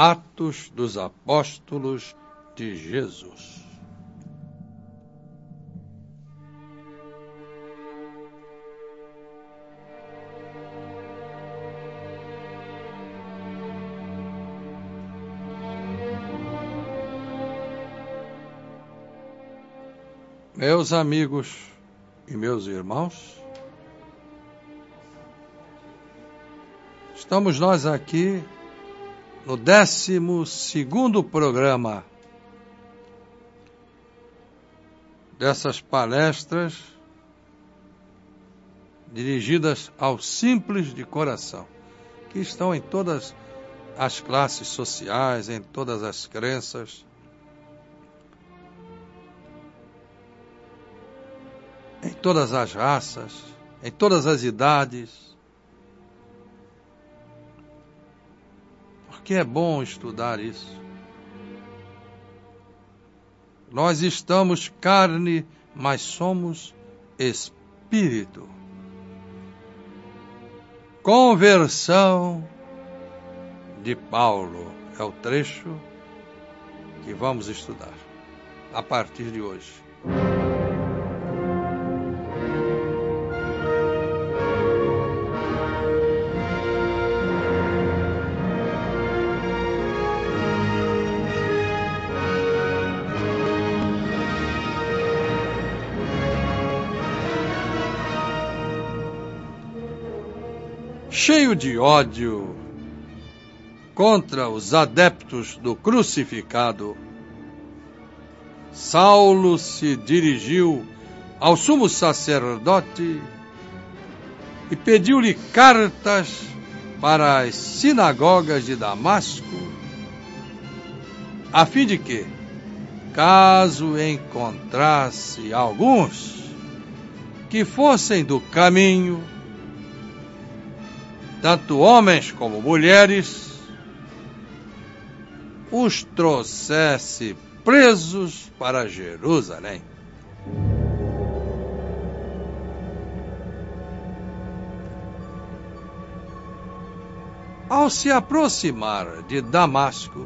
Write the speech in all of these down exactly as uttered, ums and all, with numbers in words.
Atos dos Apóstolos de Jesus. Meus amigos e meus irmãos, estamos nós aqui no décimo segundo programa dessas palestras dirigidas aos simples de coração, que estão em todas as classes sociais, em todas as crenças, em todas as raças, em todas as idades. Porque é bom estudar isso. Nós estamos carne, mas somos espírito. Conversão de Paulo é o trecho que vamos estudar a partir de hoje. Cheio de ódio contra os adeptos do crucificado, Saulo se dirigiu ao sumo sacerdote e pediu-lhe cartas para as sinagogas de Damasco, a fim de que, caso encontrasse alguns que fossem do caminho, tanto homens como mulheres, os trouxesse presos para Jerusalém. Ao se aproximar de Damasco,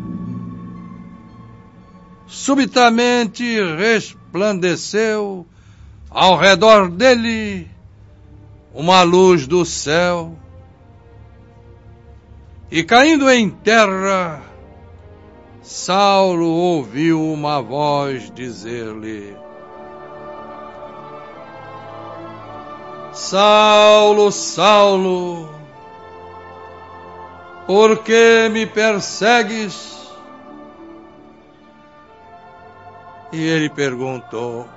subitamente resplandeceu ao redor dele uma luz do céu, e caindo em terra, Saulo ouviu uma voz dizer-lhe: Saulo, Saulo, por que me persegues? E ele perguntou: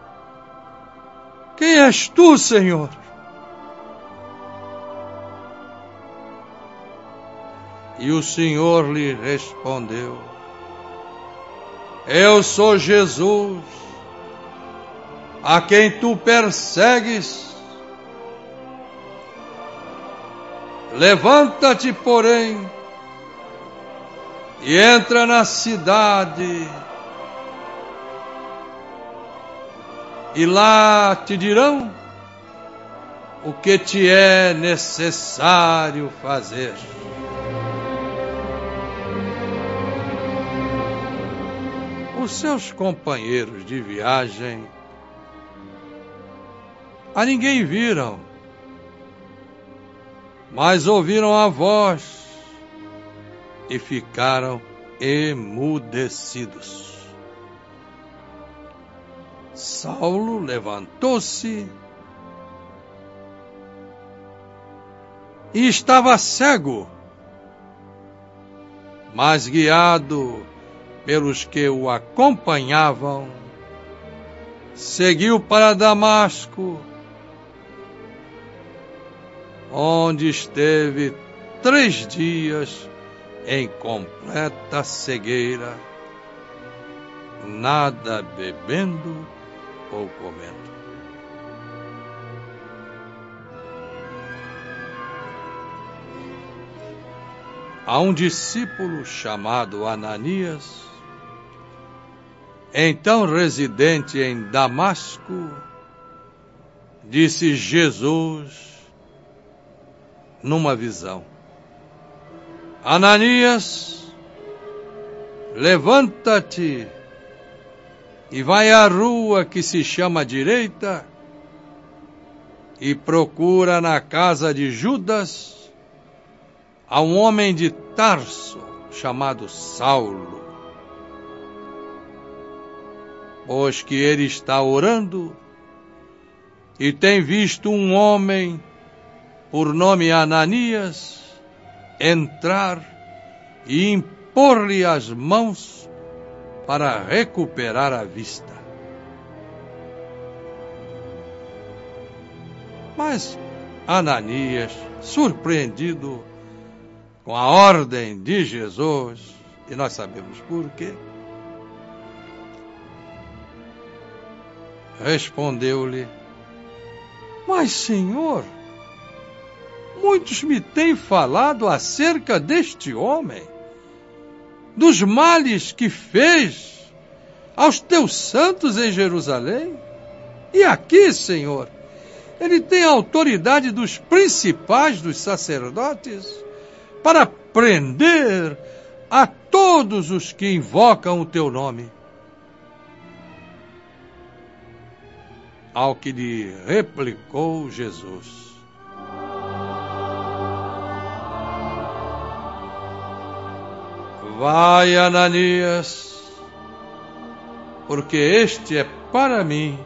Quem és tu, Senhor? E o Senhor lhe respondeu: Eu sou Jesus, a quem tu persegues. Levanta-te, porém, e entra na cidade, e lá te dirão o que te é necessário fazer. Os seus companheiros de viagem a ninguém viram, mas ouviram a voz e ficaram emudecidos. Saulo levantou-se e estava cego, mas guiado pelos que o acompanhavam, seguiu para Damasco, onde esteve três dias em completa cegueira, nada bebendo ou comendo. A um discípulo chamado Ananias, então residente em Damasco, disse Jesus numa visão: Ananias, levanta-te e vai à rua que se chama Direita e procura na casa de Judas a um homem de Tarso chamado Saulo, pois que ele está orando e tem visto um homem por nome Ananias entrar e impor-lhe as mãos para recuperar a vista. Mas Ananias, surpreendido com a ordem de Jesus, e nós sabemos por quê, respondeu-lhe: mas, Senhor, muitos me têm falado acerca deste homem, dos males que fez aos teus santos em Jerusalém. E aqui, Senhor, ele tem a autoridade dos principais dos sacerdotes para prender a todos os que invocam o teu nome. Ao que lhe replicou Jesus: vai, Ananias, porque este é para mim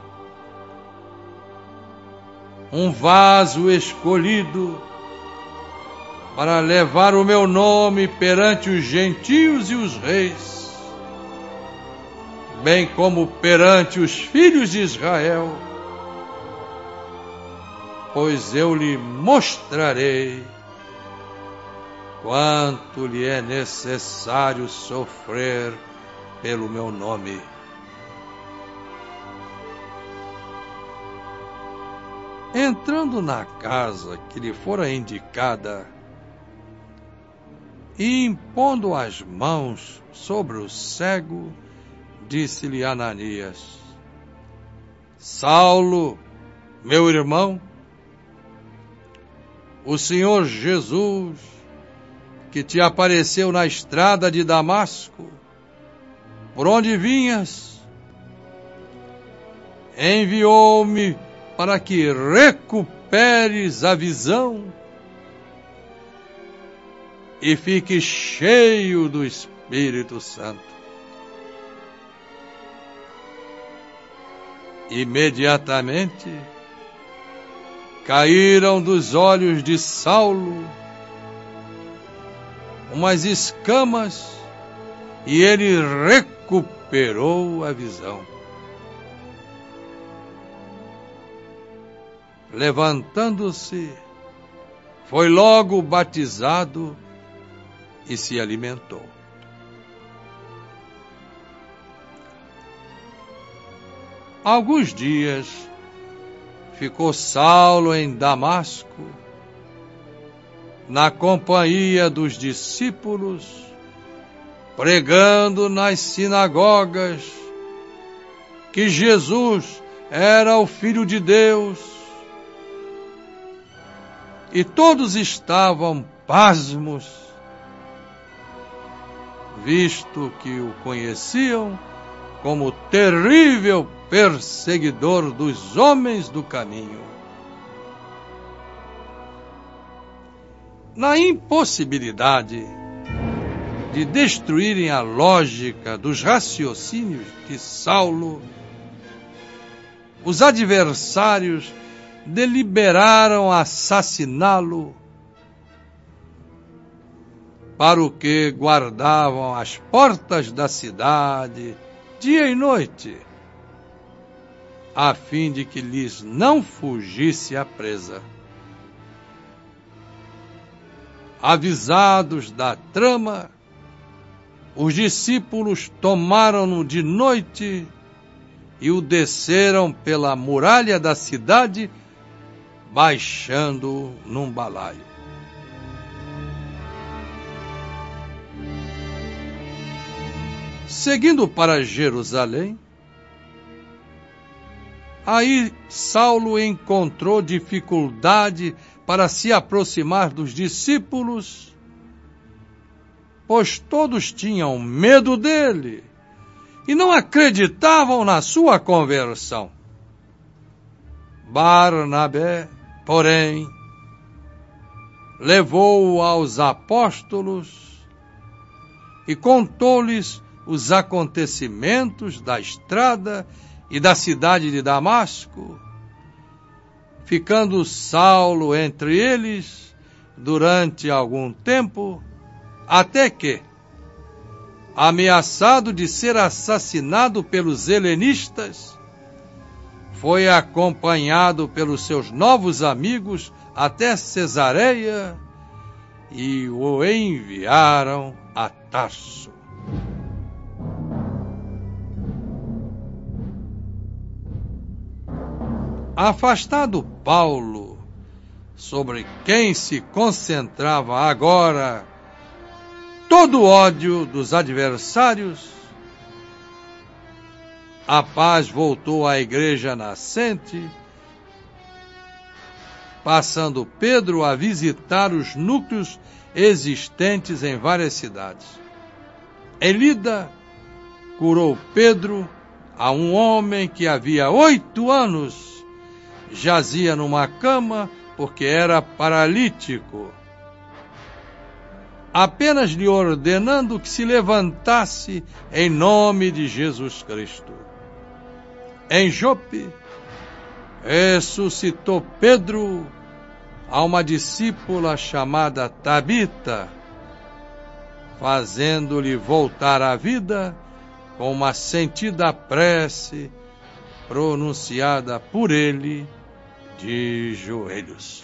um vaso escolhido para levar o meu nome perante os gentios e os reis, bem como perante os filhos de Israel, pois eu lhe mostrarei quanto lhe é necessário sofrer pelo meu nome. Entrando na casa que lhe fora indicada e impondo as mãos sobre o cego, disse-lhe Ananias: Saulo, meu irmão, o Senhor Jesus, que te apareceu na estrada de Damasco, por onde vinhas, enviou-me para que recuperes a visão e fiques cheio do Espírito Santo. Imediatamente caíram dos olhos de Saulo umas escamas e ele recuperou a visão. Levantando-se, foi logo batizado e se alimentou. Alguns dias ficou Saulo em Damasco, na companhia dos discípulos, pregando nas sinagogas que Jesus era o Filho de Deus, e todos estavam pasmos, visto que o conheciam como terrível perseguidor dos homens do caminho. Na impossibilidade de destruírem a lógica dos raciocínios de Saulo, os adversários deliberaram assassiná-lo, para o que guardavam as portas da cidade dia e noite, a fim de que lhes não fugisse a presa. Avisados da trama, os discípulos tomaram-no de noite e o desceram pela muralha da cidade, baixando-o num balaio. Seguindo para Jerusalém, aí Saulo encontrou dificuldade para se aproximar dos discípulos, pois todos tinham medo dele e não acreditavam na sua conversão. Barnabé, porém, levou-o aos apóstolos e contou-lhes os acontecimentos da estrada e da cidade de Damasco, ficando Saulo entre eles durante algum tempo, até que, ameaçado de ser assassinado pelos helenistas, foi acompanhado pelos seus novos amigos até Cesareia e o enviaram a Tarso. Afastado Paulo, sobre quem se concentrava agora todo o ódio dos adversários, a paz voltou à igreja nascente, passando Pedro a visitar os núcleos existentes em várias cidades. Em Lida, curou Pedro a um homem que havia oito anos jazia numa cama porque era paralítico, apenas lhe ordenando que se levantasse em nome de Jesus Cristo. Em Jope, ressuscitou Pedro a uma discípula chamada Tabita, fazendo-lhe voltar à vida com uma sentida prece pronunciada por ele de joelhos.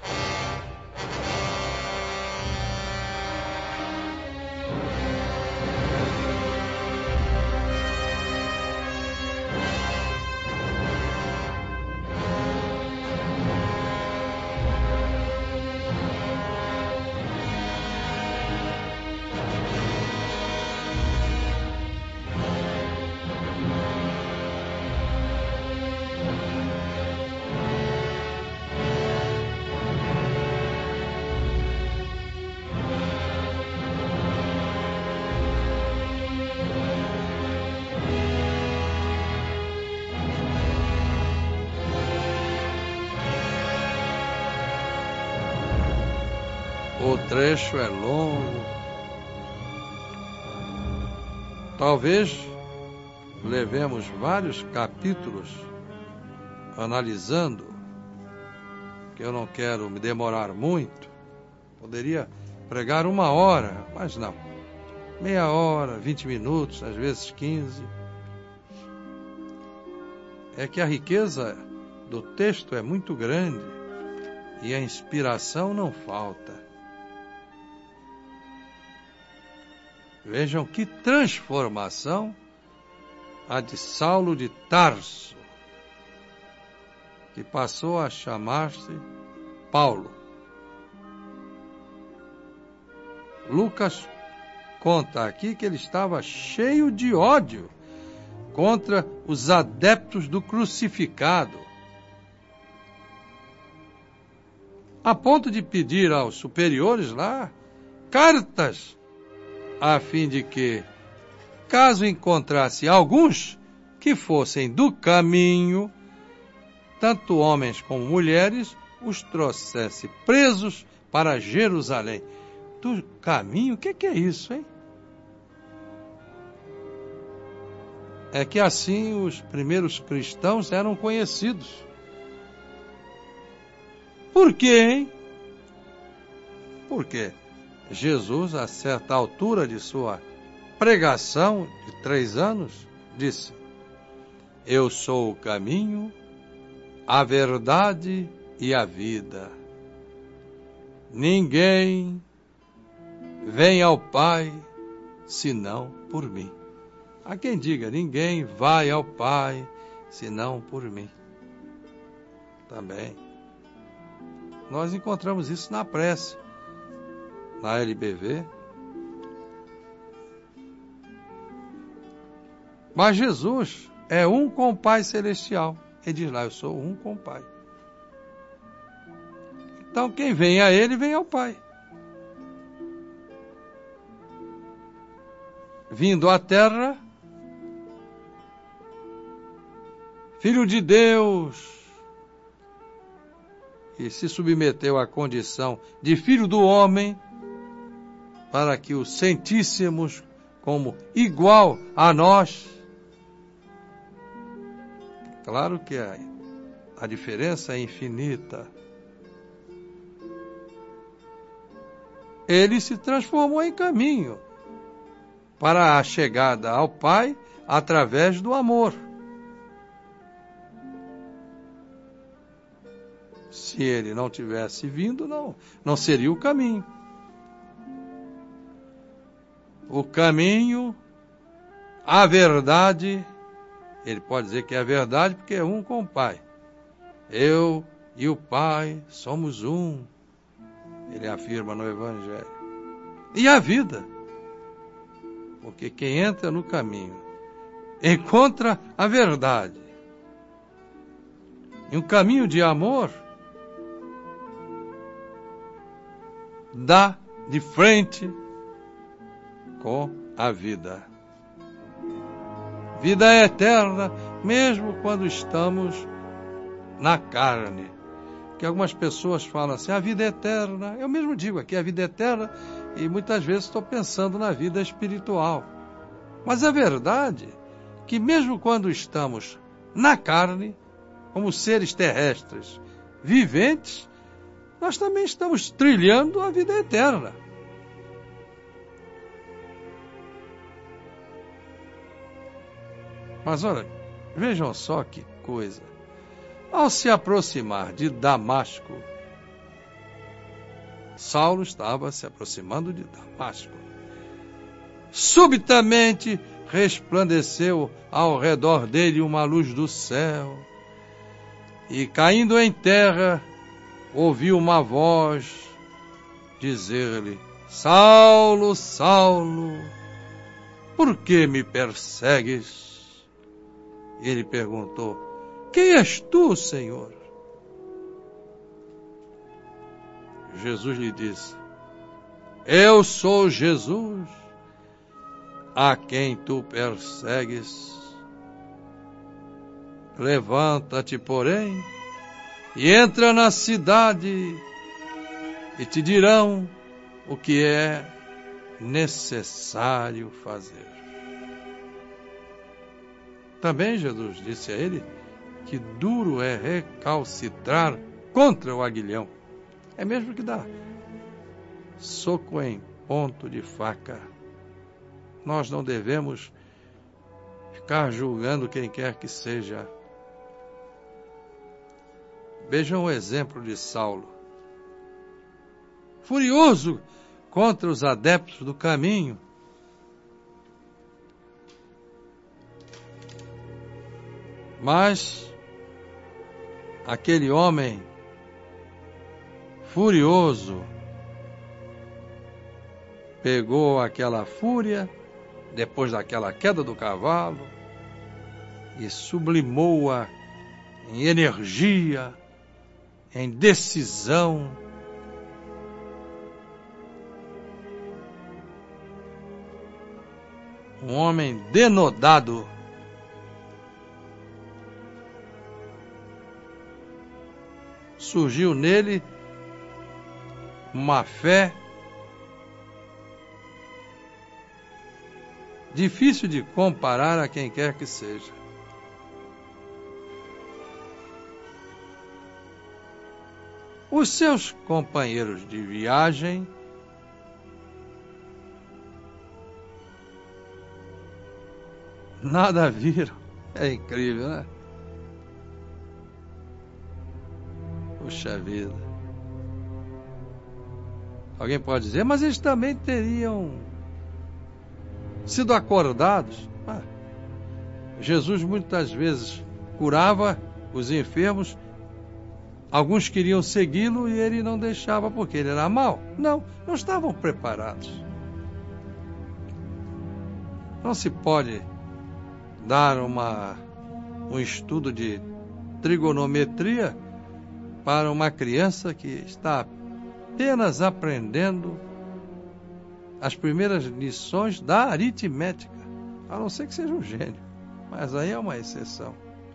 O trecho é longo. Talvez levemos vários capítulos analisando, que eu não quero me demorar muito. Poderia pregar uma hora, mas não. Meia hora, vinte minutos, às vezes quinze. É que a riqueza do texto é muito grande e a inspiração não falta. Vejam que transformação a de Saulo de Tarso, que passou a chamar-se Paulo. Lucas conta aqui que ele estava cheio de ódio contra os adeptos do crucificado, a ponto de pedir aos superiores lá cartas a fim de que, caso encontrasse alguns que fossem do caminho, tanto homens como mulheres, os trouxesse presos para Jerusalém. Do caminho? O que, que é isso, hein? É que assim os primeiros cristãos eram conhecidos. Por quê, hein? Por quê? Jesus, a certa altura de sua pregação de três anos, disse: Eu sou o caminho, a verdade e a vida. Ninguém vem ao Pai senão por mim. Há quem diga: ninguém vai ao Pai senão por mim. Também. Nós encontramos isso na prece. Na L B V. Mas Jesus é um com o Pai Celestial. Ele diz lá: eu sou um com o Pai. Então quem vem a Ele, vem ao Pai. vindo à terra, Filho de Deus, e se submeteu à condição de Filho do homem, para que o sentíssemos como igual a nós. Claro que a, a diferença é infinita. Ele se transformou em caminho para a chegada ao Pai através do amor. Se ele não tivesse vindo, não, não seria o caminho. O caminho, a verdade, ele pode dizer que é a verdade porque é um com o Pai. Eu e o Pai somos um, ele afirma no Evangelho. E a vida, porque quem entra no caminho encontra a verdade. E um caminho de amor dá de frente com a vida. Vida eterna, mesmo quando estamos na carne. Que algumas pessoas falam assim, a vida é eterna. Eu mesmo digo aqui, a vida é eterna, e muitas vezes estou pensando na vida espiritual. Mas a verdade é que mesmo quando estamos na carne, como seres terrestres viventes, nós também estamos trilhando a vida eterna. Mas olha, vejam só que coisa. Ao se aproximar de Damasco, Saulo estava se aproximando de Damasco. Subitamente resplandeceu ao redor dele uma luz do céu, e caindo em terra, ouviu uma voz dizer-lhe: Saulo, Saulo, por que me persegues? Ele perguntou: quem és tu, Senhor? Jesus lhe disse: eu sou Jesus, a quem tu persegues. Levanta-te, porém, e entra na cidade, e te dirão o que é necessário fazer. Também Jesus disse a ele que duro é recalcitrar contra o aguilhão. É mesmo que dá soco em ponto de faca. Nós não devemos ficar julgando quem quer que seja. Vejam o exemplo de Saulo. Furioso contra os adeptos do caminho, mas aquele homem furioso pegou aquela fúria depois daquela queda do cavalo e sublimou-a em energia, em decisão. Um homem denodado. Surgiu nele uma fé difícil de comparar a quem quer que seja. Os seus companheiros de viagem nada viram. É incrível, né? Puxa vida. Alguém pode dizer, mas eles também teriam sido acordados. Ah, Jesus muitas vezes curava os enfermos, alguns queriam segui-lo e ele não deixava porque ele era mau. Não, não estavam preparados. Não se pode dar uma, um estudo de trigonometria para uma criança que está apenas aprendendo as primeiras lições da aritmética, a não ser que seja um gênio, mas aí é uma exceção.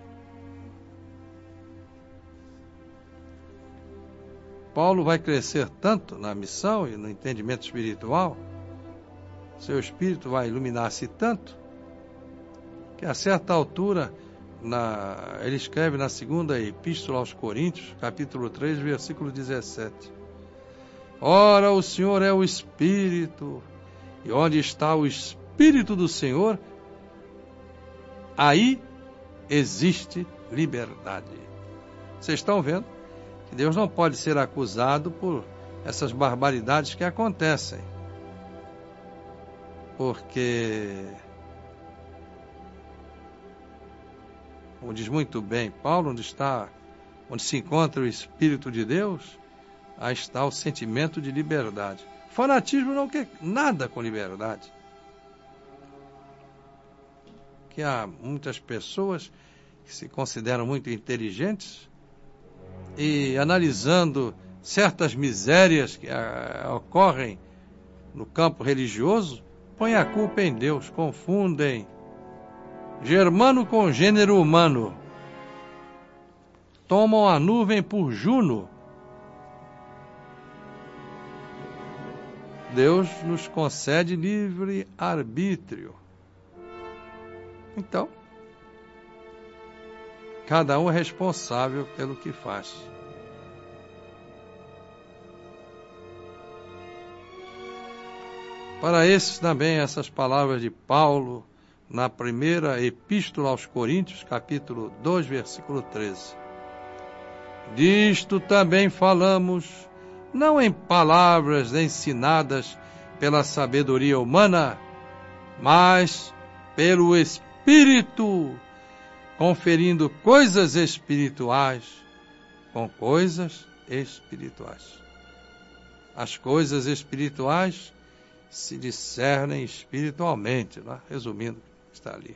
Paulo vai crescer tanto na missão e no entendimento espiritual, seu espírito vai iluminar-se tanto, que a certa altura, na, ele escreve na segunda epístola aos Coríntios, capítulo três, versículo dezessete. Ora, o Senhor é o Espírito, e onde está o Espírito do Senhor, aí existe liberdade. Vocês estão vendo que Deus não pode ser acusado por essas barbaridades que acontecem. Porque, como diz muito bem Paulo, onde está, onde se encontra o Espírito de Deus, aí está o sentimento de liberdade. Fanatismo não quer nada com liberdade. Que há muitas pessoas que se consideram muito inteligentes e, analisando certas misérias que ah, ocorrem no campo religioso, põem a culpa em Deus, confundem germano com gênero humano, tomam a nuvem por Juno. Deus nos concede livre arbítrio. Então, cada um é responsável pelo que faz. Para esses também, essas palavras de Paulo, na primeira epístola aos Coríntios, capítulo dois, versículo treze. Disto também falamos, não em palavras ensinadas pela sabedoria humana, mas pelo Espírito, conferindo coisas espirituais com coisas espirituais. As coisas espirituais se discernem espiritualmente, né? Resumindo, está ali.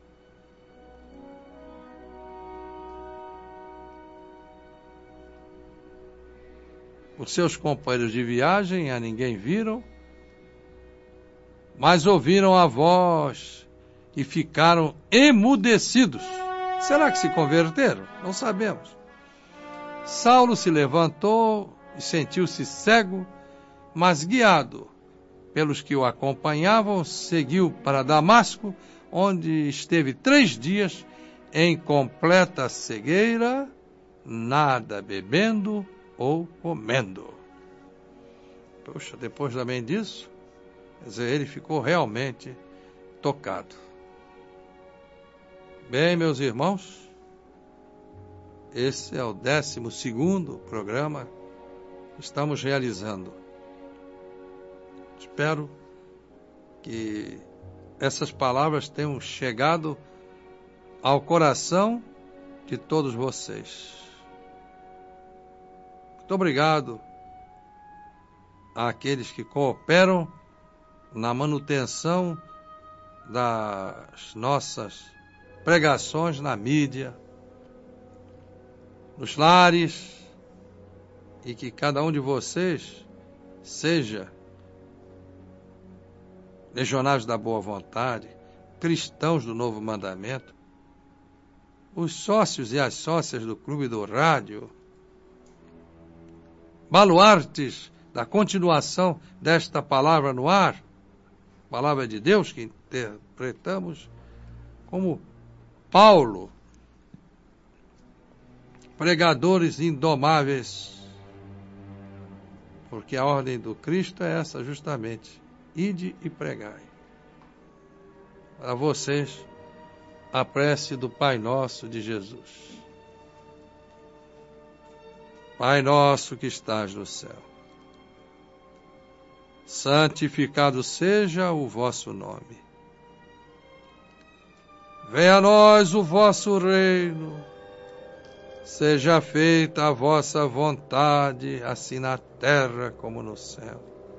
Os seus companheiros de viagem a ninguém viram, mas ouviram a voz e ficaram emudecidos. Será que se converteram? Não sabemos. Saulo se levantou e sentiu-se cego, mas guiado pelos que o acompanhavam, seguiu para Damasco, onde esteve três dias em completa cegueira, nada bebendo ou comendo. Poxa, depois também disso, quer dizer, ele ficou realmente tocado. Bem, meus irmãos, esse é o décimo segundo programa que estamos realizando. Espero que essas palavras tenham chegado ao coração de todos vocês. Muito obrigado àqueles que cooperam na manutenção das nossas pregações na mídia, nos lares, e que cada um de vocês seja legionários da boa vontade, cristãos do novo mandamento, os sócios e as sócias do Clube do Rádio, baluartes da continuação desta palavra no ar, palavra de Deus que interpretamos como Paulo, pregadores indomáveis, porque a ordem do Cristo é essa justamente: ide e pregai. Para vocês, a prece do Pai Nosso de Jesus. Pai nosso que estás no céu, santificado seja o vosso nome. Venha a nós o vosso reino. Seja feita a vossa vontade, assim na terra como no céu.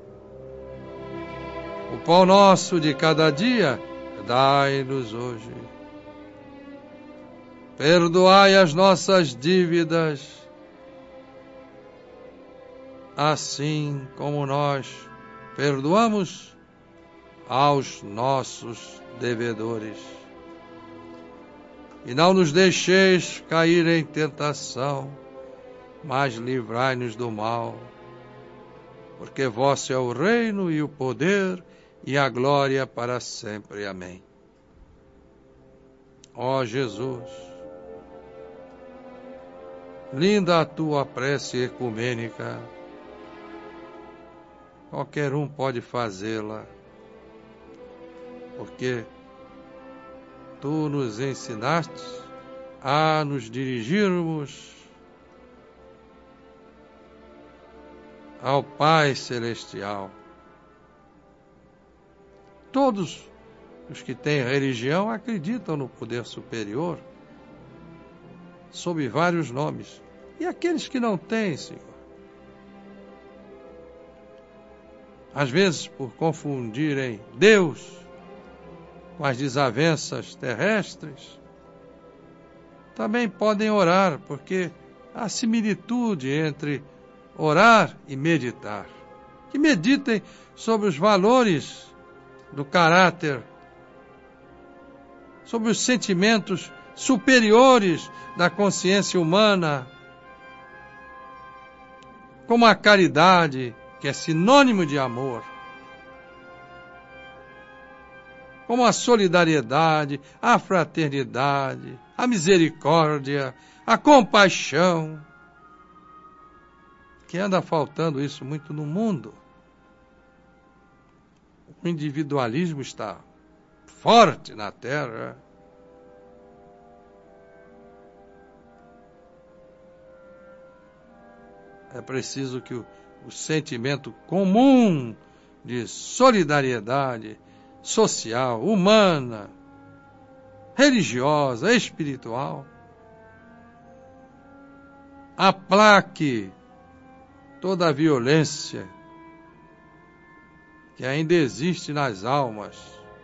O pão nosso de cada dia, dai-nos hoje. Perdoai as nossas dívidas, assim como nós perdoamos aos nossos devedores. E não nos deixeis cair em tentação, mas livrai-nos do mal. Porque vosso é o reino e o poder e a glória para sempre. Amém. Ó Jesus, linda a tua prece ecumênica, qualquer um pode fazê-la, porque tu nos ensinaste a nos dirigirmos ao Pai Celestial. Todos os que têm religião acreditam no poder superior, sob vários nomes. E aqueles que não têm, Senhor, às vezes por confundirem Deus com as desavenças terrestres, também podem orar, porque há similitude entre orar e meditar. Que meditem sobre os valores do caráter, sobre os sentimentos superiores da consciência humana, como a caridade, que é sinônimo de amor, como a solidariedade, a fraternidade, a misericórdia, a compaixão, que anda faltando isso muito no mundo. O individualismo está forte na Terra. É preciso que o, o sentimento comum de solidariedade social, humana, religiosa, espiritual, aplaque toda a violência que ainda existe nas almas.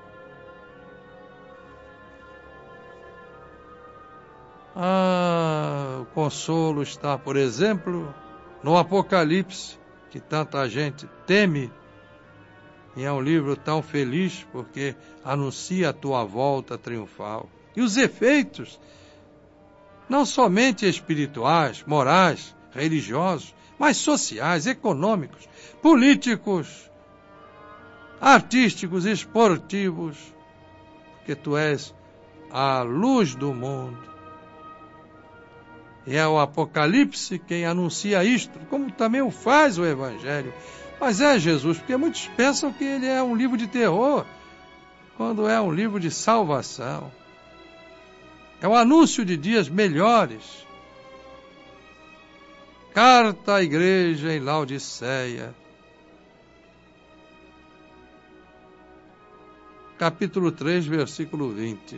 Ah, o consolo está, por exemplo, no Apocalipse, que tanta gente teme, e é um livro tão feliz porque anuncia a tua volta triunfal. E os efeitos, não somente espirituais, morais, religiosos, mas sociais, econômicos, políticos, artísticos, esportivos, porque tu és a luz do mundo. E é o Apocalipse quem anuncia isto, como também o faz o Evangelho. Mas é Jesus, porque muitos pensam que ele é um livro de terror, quando é um livro de salvação. É o anúncio de dias melhores. Carta à igreja em Laodiceia, capítulo três, versículo vinte.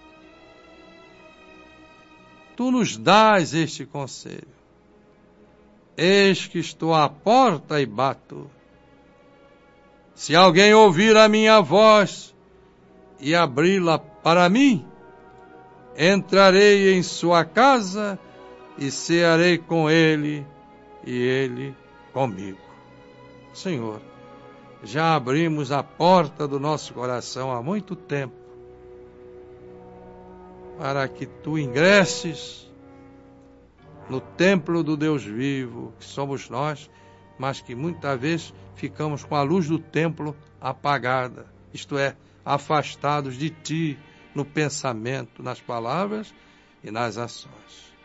Tu nos dás este conselho. Eis que estou à porta e bato. Se alguém ouvir a minha voz e abri-la para mim, entrarei em sua casa e cearei com ele e ele comigo. Senhor, já abrimos a porta do nosso coração há muito tempo para que tu ingresses no templo do Deus vivo, que somos nós, mas que muitas vezes ficamos com a luz do templo apagada, isto é, afastados de ti no pensamento, nas palavras e nas ações.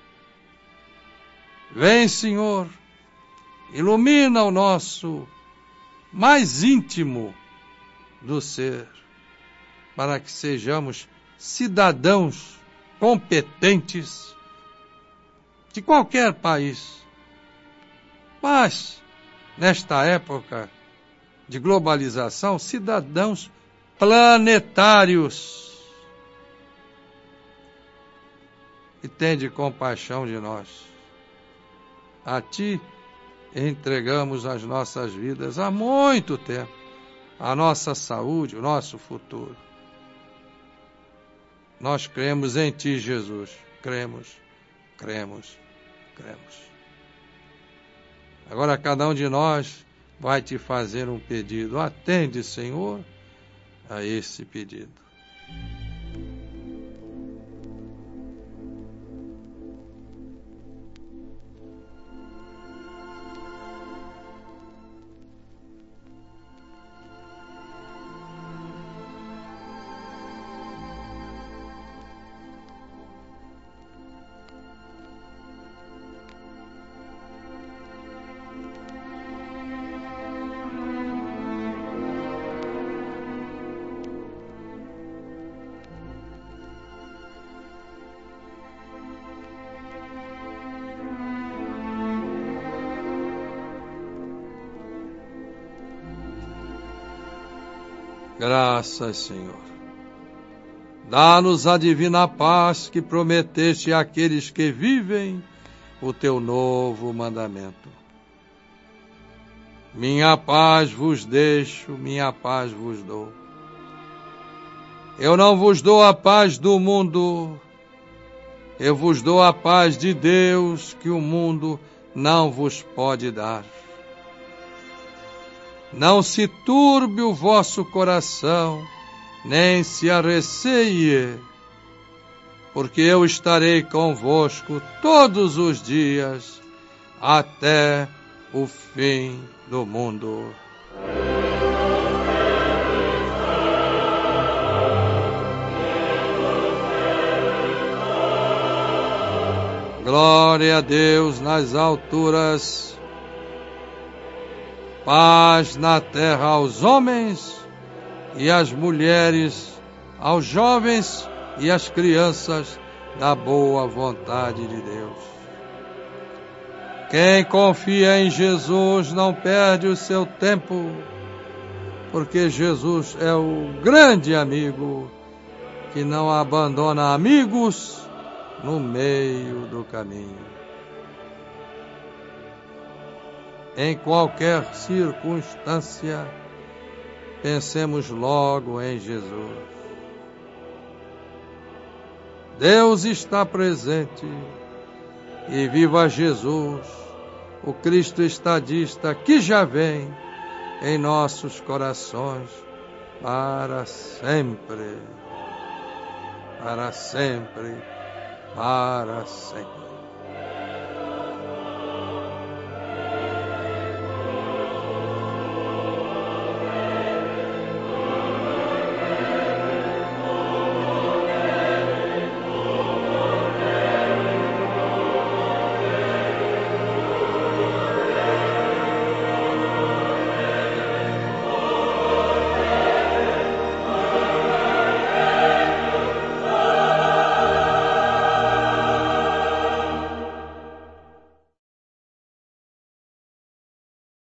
Vem, Senhor, ilumina o nosso mais íntimo do ser, para que sejamos cidadãos competentes de qualquer país. Mas, nesta época de globalização, cidadãos planetários. E tende compaixão de nós. A ti entregamos as nossas vidas há muito tempo, a nossa saúde, o nosso futuro. Nós cremos em ti, Jesus. Cremos, cremos, cremos. Agora cada um de nós vai te fazer um pedido. Atende, Senhor, a esse pedido. Graças, Senhor. Dá-nos a divina paz que prometeste àqueles que vivem o teu novo mandamento. Minha paz vos deixo, minha paz vos dou. Eu não vos dou a paz do mundo, eu vos dou a paz de Deus que o mundo não vos pode dar. Não se turbe o vosso coração, nem se arreceie, porque eu estarei convosco todos os dias, até o fim do mundo. Glória a Deus nas alturas, paz na terra aos homens e às mulheres, aos jovens e às crianças da boa vontade de Deus. Quem confia em Jesus não perde o seu tempo, porque Jesus é o grande amigo que não abandona amigos no meio do caminho. Em qualquer circunstância, pensemos logo em Jesus. Deus está presente e viva Jesus, o Cristo estadista que já vem em nossos corações para sempre, para sempre, para sempre.